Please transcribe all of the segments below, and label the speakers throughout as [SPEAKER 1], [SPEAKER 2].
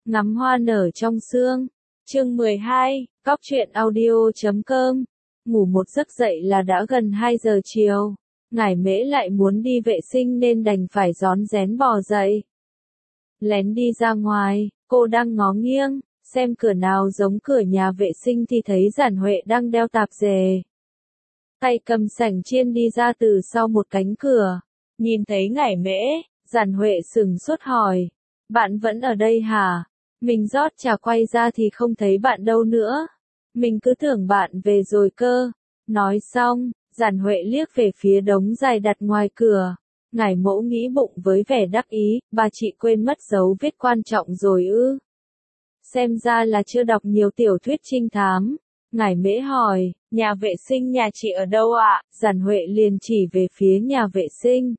[SPEAKER 1] Ngắm hoa nở trong sương. Chương 12, Cóc truyện audio.com. Ngủ một giấc dậy là đã gần 2 giờ chiều. Ngải Mễ lại muốn đi vệ sinh nên đành phải rón rén bò dậy. Lén đi ra ngoài, cô đang ngó nghiêng, xem cửa nào giống cửa nhà vệ sinh thì thấy Giản Huệ đang đeo tạp dề. Tay cầm sảnh chiên đi ra từ sau một cánh cửa. Nhìn thấy Ngải Mễ, Giản Huệ sửng sốt hỏi. Bạn vẫn ở đây hả? Mình rót trà quay ra thì không thấy bạn đâu nữa. Mình cứ tưởng bạn về rồi cơ. Nói xong, Giản Huệ liếc về phía đống giày đặt ngoài cửa. Ngải Mỗ nghĩ bụng với vẻ đắc ý, bà chị quên mất dấu vết quan trọng rồi ư? Xem ra là chưa đọc nhiều tiểu thuyết trinh thám. Ngải Mễ hỏi, nhà vệ sinh nhà chị ở đâu ạ? Giản Huệ liền chỉ về phía nhà vệ sinh.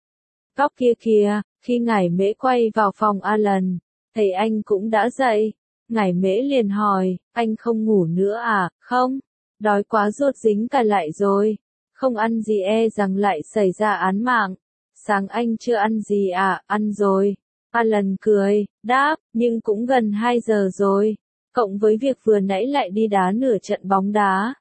[SPEAKER 1] Góc kia kìa. Khi Ngải Mễ quay vào phòng Alan, thấy anh cũng đã dậy. Ngải Mễ liền hỏi, anh không ngủ nữa à? Không, đói quá ruột dính cả lại rồi. Không ăn gì e rằng lại xảy ra án mạng. Sáng anh chưa ăn gì à? Ăn rồi. Alan cười, đáp, nhưng cũng gần 2 giờ rồi. Cộng với việc vừa nãy lại đi đá nửa trận bóng đá.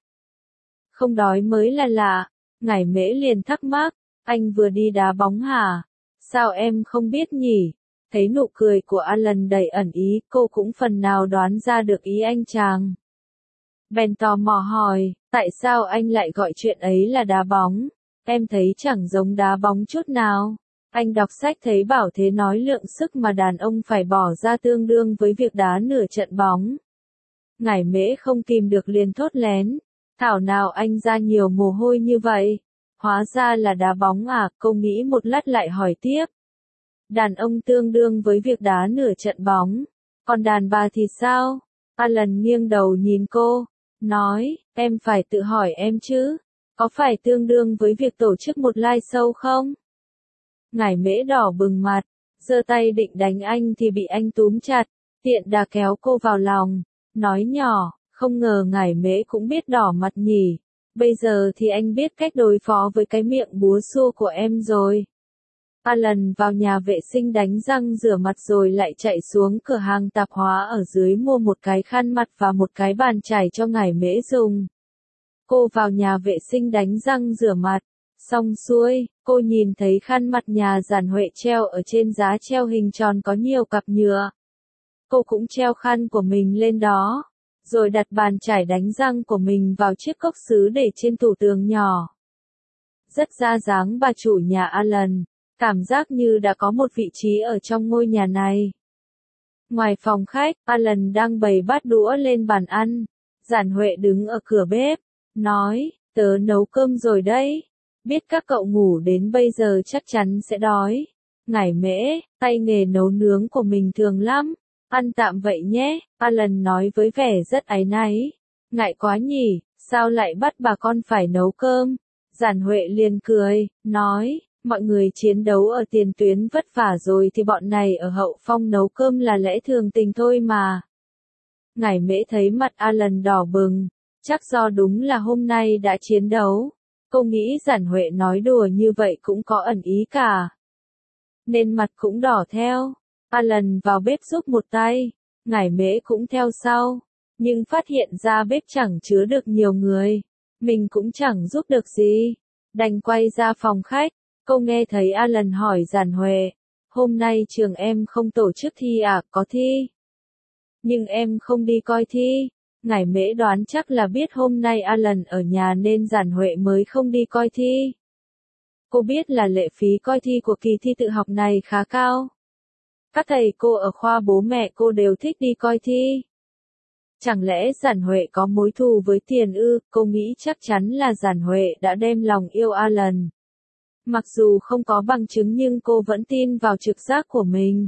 [SPEAKER 1] Không đói mới là lạ. Ngải Mễ liền thắc mắc, anh vừa đi đá bóng hả? Sao em không biết nhỉ? Thấy nụ cười của Alan đầy ẩn ý, cô cũng phần nào đoán ra được ý anh chàng. Bèn tò mò hỏi, tại sao anh lại gọi chuyện ấy là đá bóng? Em thấy chẳng giống đá bóng chút nào. Anh đọc sách thấy bảo thế nói lượng sức mà đàn ông phải bỏ ra tương đương với việc đá nửa trận bóng. Ngải Mễ không kìm được liền thốt lén. Thảo nào anh ra nhiều mồ hôi như vậy? Hóa ra là đá bóng à? Cô nghĩ một lát lại hỏi tiếp. Đàn ông tương đương với việc đá nửa trận bóng. Còn đàn bà thì sao? Alan nghiêng đầu nhìn cô. Nói, em phải tự hỏi em chứ. Có phải tương đương với việc tổ chức một live show không? Ngải Mễ đỏ bừng mặt. Giơ tay định đánh anh thì bị anh túm chặt. Tiện đà kéo cô vào lòng. Nói nhỏ, không ngờ Ngải Mễ cũng biết đỏ mặt nhỉ. Bây giờ thì anh biết cách đối phó với cái miệng búa xua của em rồi. Alan vào nhà vệ sinh đánh răng rửa mặt rồi lại chạy xuống cửa hàng tạp hóa ở dưới mua một cái khăn mặt và một cái bàn chải cho Ngải Mễ dùng. Cô vào nhà vệ sinh đánh răng rửa mặt. Xong xuôi, cô nhìn thấy khăn mặt nhà Giản Huệ treo ở trên giá treo hình tròn có nhiều cặp nhựa. Cô cũng treo khăn của mình lên đó, rồi đặt bàn chải đánh răng của mình vào chiếc cốc sứ để trên tủ tường nhỏ. Rất ra dáng bà chủ nhà Alan, cảm giác như đã có một vị trí ở trong ngôi nhà này. Ngoài phòng khách, Alan đang bày bát đũa lên bàn ăn. Giản Huệ đứng ở cửa bếp, nói, tớ nấu cơm rồi đấy. Biết các cậu ngủ đến bây giờ chắc chắn sẽ đói. Ngải Mễ, tay nghề nấu nướng của mình thường lắm. Ăn tạm vậy nhé, Alan nói với vẻ rất áy náy. Ngại quá nhỉ, sao lại bắt bà con phải nấu cơm? Giản Huệ liền cười, nói, mọi người chiến đấu ở tiền tuyến vất vả rồi thì bọn này ở hậu phong nấu cơm là lẽ thường tình thôi mà. Ngải Mễ thấy mặt Alan đỏ bừng, chắc do đúng là hôm nay đã chiến đấu. Cô nghĩ Giản Huệ nói đùa như vậy cũng có ẩn ý cả. Nên mặt cũng đỏ theo. Alan vào bếp giúp một tay, Ngải Mễ cũng theo sau, nhưng phát hiện ra bếp chẳng chứa được nhiều người, mình cũng chẳng giúp được gì, đành quay ra phòng khách. Cô nghe thấy Alan hỏi Giản Huệ, hôm nay trường em không tổ chức thi à? Có thi, nhưng em không đi coi thi. Ngải Mễ đoán chắc là biết hôm nay Alan ở nhà nên Giản Huệ mới không đi coi thi. Cô biết là lệ phí coi thi của kỳ thi tự học này khá cao. Các thầy cô ở khoa bố mẹ cô đều thích đi coi thi. Chẳng lẽ Giản Huệ có mối thù với tiền ư? Cô nghĩ chắc chắn là Giản Huệ đã đem lòng yêu Alan. Mặc dù không có bằng chứng nhưng cô vẫn tin vào trực giác của mình.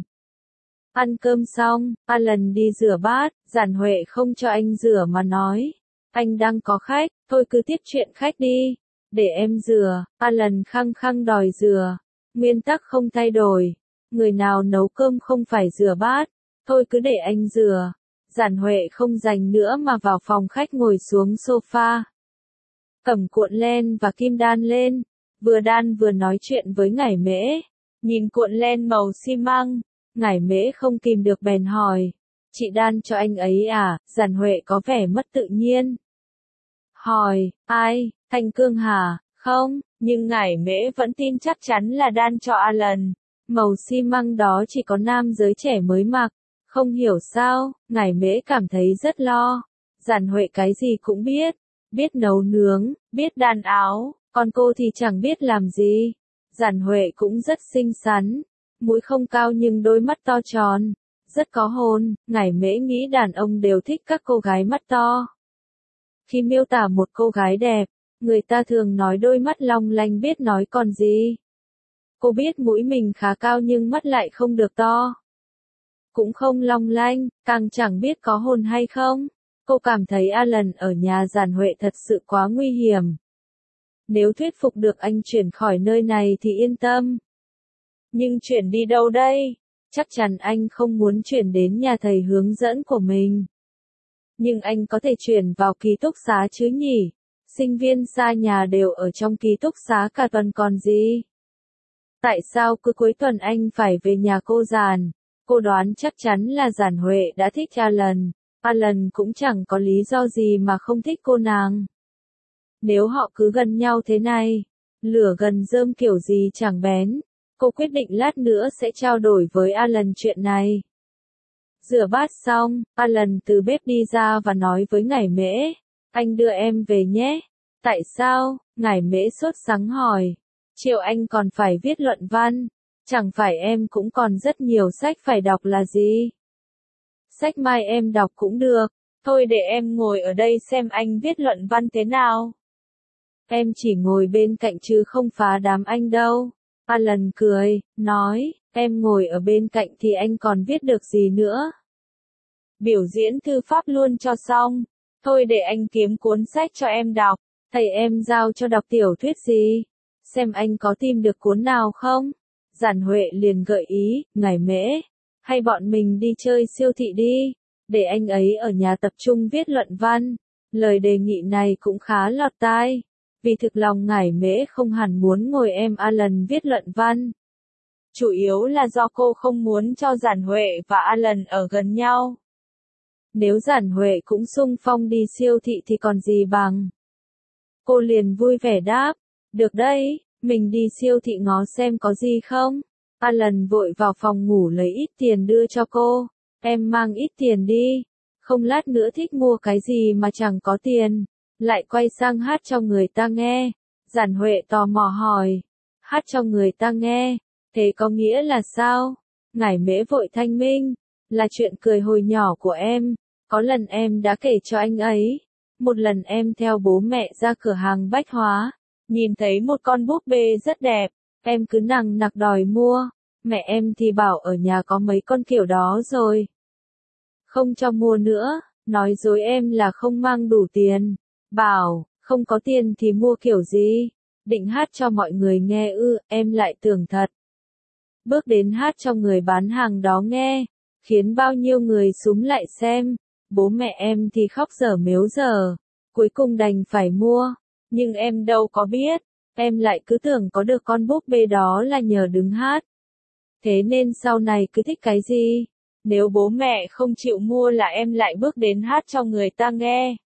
[SPEAKER 1] Ăn cơm xong, Alan đi rửa bát, Giản Huệ không cho anh rửa mà nói. Anh đang có khách, thôi cứ tiếp chuyện khách đi. Để em rửa, Alan khăng khăng đòi rửa. Nguyên tắc không thay đổi. Người nào nấu cơm không phải rửa bát, thôi cứ để anh rửa. Giản Huệ không dành nữa mà vào phòng khách ngồi xuống sofa. Cầm cuộn len và kim đan lên, vừa đan vừa nói chuyện với Ngải Mễ. Nhìn cuộn len màu xi măng, Ngải Mễ không kìm được bèn hỏi, Chị đan cho anh ấy à? Giản Huệ có vẻ mất tự nhiên. Hỏi, ai, Thanh Cương hả? Không, nhưng Ngải Mễ vẫn tin chắc chắn là đan cho Alan. Màu xi măng đó chỉ có nam giới trẻ mới mặc. Không hiểu sao, Ngải Mễ cảm thấy rất lo. Giản Huệ cái gì cũng biết. Biết nấu nướng, biết đan áo, còn cô thì chẳng biết làm gì. Giản Huệ cũng rất xinh xắn. Mũi không cao nhưng đôi mắt to tròn. Rất có hồn, Ngải Mễ nghĩ đàn ông đều thích các cô gái mắt to. Khi miêu tả một cô gái đẹp, người ta thường nói đôi mắt long lanh biết nói còn gì. Cô biết mũi mình khá cao nhưng mắt lại không được to. Cũng không long lanh, càng chẳng biết có hồn hay không. Cô cảm thấy Alan ở nhà Giản Huệ thật sự quá nguy hiểm. Nếu thuyết phục được anh chuyển khỏi nơi này thì yên tâm. Nhưng chuyển đi đâu đây? Chắc chắn anh không muốn chuyển đến nhà thầy hướng dẫn của mình. Nhưng anh có thể chuyển vào ký túc xá chứ nhỉ? Sinh viên xa nhà đều ở trong ký túc xá cả tuần còn gì? Tại sao cứ cuối tuần anh phải về nhà cô Giản? Cô đoán chắc chắn là Giản Huệ đã thích Alan. Alan cũng chẳng có lý do gì mà không thích cô nàng. Nếu họ cứ gần nhau thế này, lửa gần rơm kiểu gì chẳng bén. Cô quyết định lát nữa sẽ trao đổi với Alan chuyện này. Rửa bát xong, Alan từ bếp đi ra và nói với Ngải Mễ, anh đưa em về nhé. Tại sao? Ngải Mễ sốt sắng hỏi. Chiều anh còn phải viết luận văn. Chẳng phải em cũng còn rất nhiều sách phải đọc là gì? Sách mai em đọc cũng được. Thôi để em ngồi ở đây xem anh viết luận văn thế nào. Em chỉ ngồi bên cạnh chứ không phá đám anh đâu. Alan cười, nói, em ngồi ở bên cạnh thì anh còn viết được gì nữa. Biểu diễn thư pháp luôn cho xong. Thôi để anh kiếm cuốn sách cho em đọc. Thầy em giao cho đọc tiểu thuyết gì? Xem anh có tìm được cuốn nào không? Giản Huệ liền gợi ý, Ngải Mễ, hay bọn mình đi chơi siêu thị đi, để anh ấy ở nhà tập trung viết luận văn. Lời đề nghị này cũng khá lọt tai, vì thực lòng Ngải Mễ không hẳn muốn ngồi em Alan viết luận văn. Chủ yếu là do cô không muốn cho Giản Huệ và Alan ở gần nhau. Nếu Giản Huệ cũng xung phong đi siêu thị thì còn gì bằng. Cô liền vui vẻ đáp, được đấy, mình đi siêu thị ngó xem có gì không. Alan vội vào phòng ngủ lấy ít tiền đưa cho cô, em mang ít tiền đi, không lát nữa thích mua cái gì mà chẳng có tiền, lại quay sang hát cho người ta nghe. Giản Huệ tò mò hỏi, hát cho người ta nghe, thế có nghĩa là sao? Ngải Mễ vội thanh minh, là chuyện cười hồi nhỏ của em, có lần em đã kể cho anh ấy. Một lần em theo bố mẹ ra cửa hàng bách hóa, nhìn thấy một con búp bê rất đẹp, em cứ nằng nặc đòi mua, mẹ em thì bảo ở nhà có mấy con kiểu đó rồi. Không cho mua nữa, nói dối em là không mang đủ tiền, bảo, không có tiền thì mua kiểu gì, định hát cho mọi người nghe ư, em lại tưởng thật. Bước đến hát cho người bán hàng đó nghe, khiến bao nhiêu người súm lại xem. Bố mẹ em thì khóc dở mếu dở, cuối cùng đành phải mua, nhưng em đâu có biết, em lại cứ tưởng có được con búp bê đó là nhờ đứng hát. Thế nên sau này cứ thích cái gì, nếu bố mẹ không chịu mua là em lại bước đến hát cho người ta nghe.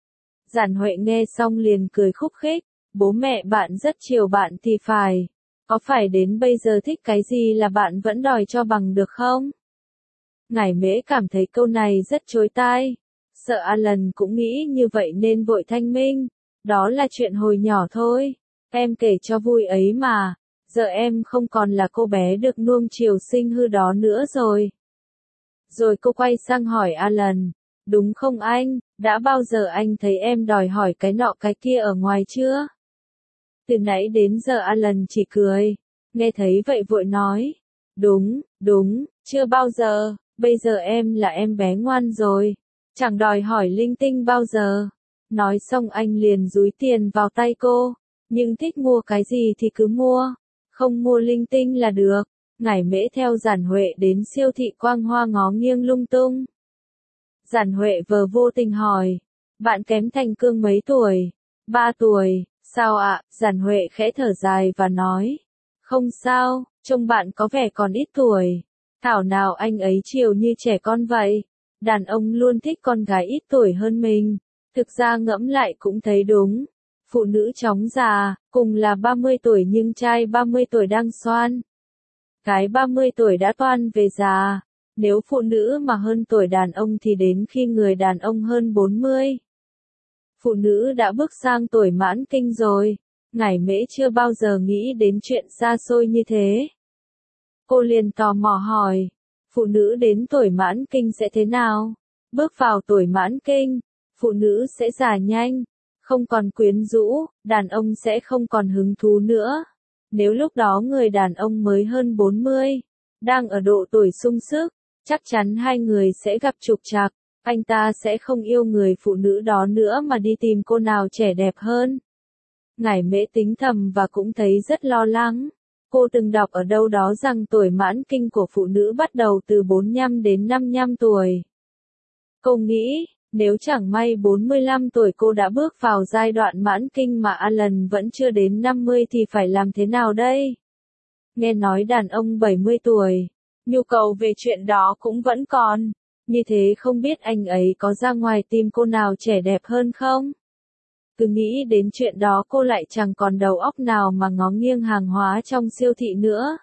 [SPEAKER 1] Giản Huệ nghe xong liền cười khúc khích, bố mẹ bạn rất chiều bạn thì phải, có phải đến bây giờ thích cái gì là bạn vẫn đòi cho bằng được không? Ngải Mễ cảm thấy câu này rất chối tai. Sợ Alan cũng nghĩ như vậy nên vội thanh minh. Đó là chuyện hồi nhỏ thôi. Em kể cho vui ấy mà. Giờ em không còn là cô bé được nuông chiều xinh hư đó nữa rồi. Rồi cô quay sang hỏi Alan. Đúng không anh, đã bao giờ anh thấy em đòi hỏi cái nọ cái kia ở ngoài chưa? Từ nãy đến giờ Alan chỉ cười. Nghe thấy vậy vội nói. Đúng, chưa bao giờ. Bây giờ em là em bé ngoan rồi, chẳng đòi hỏi linh tinh bao giờ. Nói xong anh liền dúi tiền vào tay cô, nhưng thích mua cái gì thì cứ mua, không mua linh tinh là được. Ngải Mễ theo Giản Huệ đến siêu thị Quang Hoa ngó nghiêng lung tung. Giản Huệ vờ vô tình hỏi, bạn kém Thành Cương mấy tuổi? 3 tuổi, sao ạ? Giản Huệ khẽ thở dài và nói, không sao, trông bạn có vẻ còn ít tuổi. Thảo nào anh ấy chiều như trẻ con vậy. Đàn ông luôn thích con gái ít tuổi hơn mình. Thực ra ngẫm lại cũng thấy đúng. Phụ nữ chóng già, cùng là 30 tuổi nhưng trai 30 tuổi đang xoan. Gái 30 tuổi đã toan về già. Nếu phụ nữ mà hơn tuổi đàn ông thì đến khi người đàn ông hơn 40. Phụ nữ đã bước sang tuổi mãn kinh rồi. Ngải Mễ chưa bao giờ nghĩ đến chuyện xa xôi như thế. Cô liền tò mò hỏi, phụ nữ đến tuổi mãn kinh sẽ thế nào? Bước vào tuổi mãn kinh, phụ nữ sẽ già nhanh, không còn quyến rũ, đàn ông sẽ không còn hứng thú nữa. Nếu lúc đó người đàn ông mới hơn 40, đang ở độ tuổi sung sức, chắc chắn hai người sẽ gặp trục trặc, anh ta sẽ không yêu người phụ nữ đó nữa mà đi tìm cô nào trẻ đẹp hơn. Ngải Mễ tính thầm và cũng thấy rất lo lắng. Cô từng đọc ở đâu đó rằng tuổi mãn kinh của phụ nữ bắt đầu từ 45 đến 55 tuổi. Cô nghĩ, nếu chẳng may 45 tuổi cô đã bước vào giai đoạn mãn kinh mà Alan vẫn chưa đến 50 thì phải làm thế nào đây? Nghe nói đàn ông 70 tuổi, nhu cầu về chuyện đó cũng vẫn còn. Như thế không biết anh ấy có ra ngoài tìm cô nào trẻ đẹp hơn không? Cứ nghĩ đến chuyện đó cô lại chẳng còn đầu óc nào mà ngó nghiêng hàng hóa trong siêu thị nữa.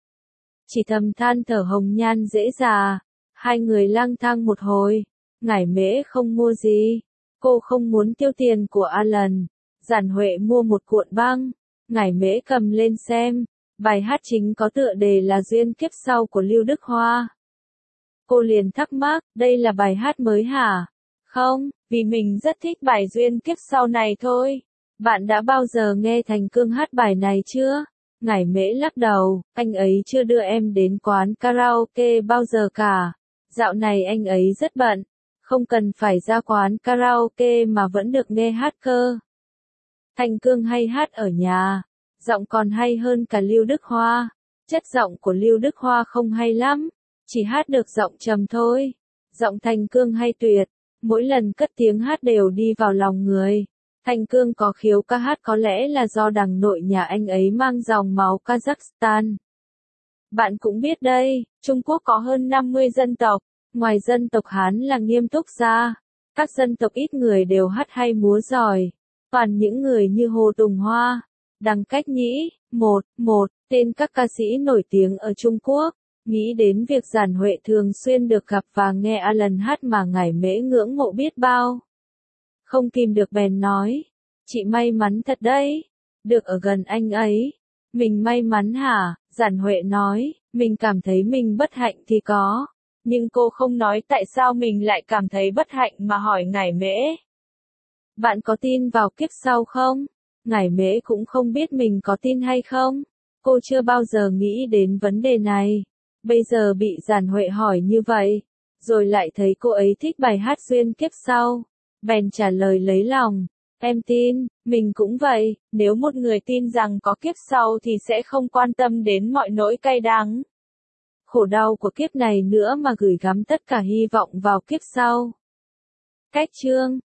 [SPEAKER 1] Chỉ thầm than thở hồng nhan dễ già. Hai người lang thang một hồi. Ngải Mễ không mua gì. Cô không muốn tiêu tiền của Alan. Giản Huệ mua một cuộn băng. Ngải Mễ cầm lên xem. Bài hát chính có tựa đề là Duyên Kiếp Sau của Lưu Đức Hoa. Cô liền thắc mắc, đây là bài hát mới hả? Không, vì mình rất thích bài Duyên Kiếp Sau này thôi. Bạn đã bao giờ nghe Thành Cương hát bài này chưa? Ngải Mễ lắc đầu, anh ấy chưa đưa em đến quán karaoke bao giờ cả. Dạo này anh ấy rất bận, không cần phải ra quán karaoke mà vẫn được nghe hát cơ. Thành Cương hay hát ở nhà, giọng còn hay hơn cả Lưu Đức Hoa. Chất giọng của Lưu Đức Hoa không hay lắm, chỉ hát được giọng trầm thôi. Giọng Thành Cương hay tuyệt, mỗi lần cất tiếng hát đều đi vào lòng người. Thành Cương có khiếu ca hát có lẽ là do đằng nội nhà anh ấy mang dòng máu Kazakhstan. Bạn cũng biết đây, Trung Quốc có hơn 50 dân tộc, ngoài dân tộc Hán là Nghiêm Túc ra, các dân tộc ít người đều hát hay múa giỏi. Toàn những người như Hồ Tùng Hoa, Đằng Cách Nhĩ, tên các ca sĩ nổi tiếng ở Trung Quốc. Nghĩ đến việc Giản Huệ thường xuyên được gặp và nghe Alan hát mà Ngải Mễ ngưỡng mộ biết bao. Không kìm được bèn nói, chị may mắn thật đấy, được ở gần anh ấy. Mình may mắn hả? Giản Huệ nói, mình cảm thấy mình bất hạnh thì có. Nhưng cô không nói tại sao mình lại cảm thấy bất hạnh mà hỏi Ngải Mễ. Bạn có tin vào kiếp sau không? Ngải Mễ cũng không biết mình có tin hay không. Cô chưa bao giờ nghĩ đến vấn đề này. Bây giờ bị Giản Huệ hỏi như vậy, rồi lại thấy cô ấy thích bài hát Duyên Kiếp Sau. Bèn trả lời lấy lòng, em tin, mình cũng vậy, nếu một người tin rằng có kiếp sau thì sẽ không quan tâm đến mọi nỗi cay đắng, khổ đau của kiếp này nữa mà gửi gắm tất cả hy vọng vào kiếp sau. Cách chương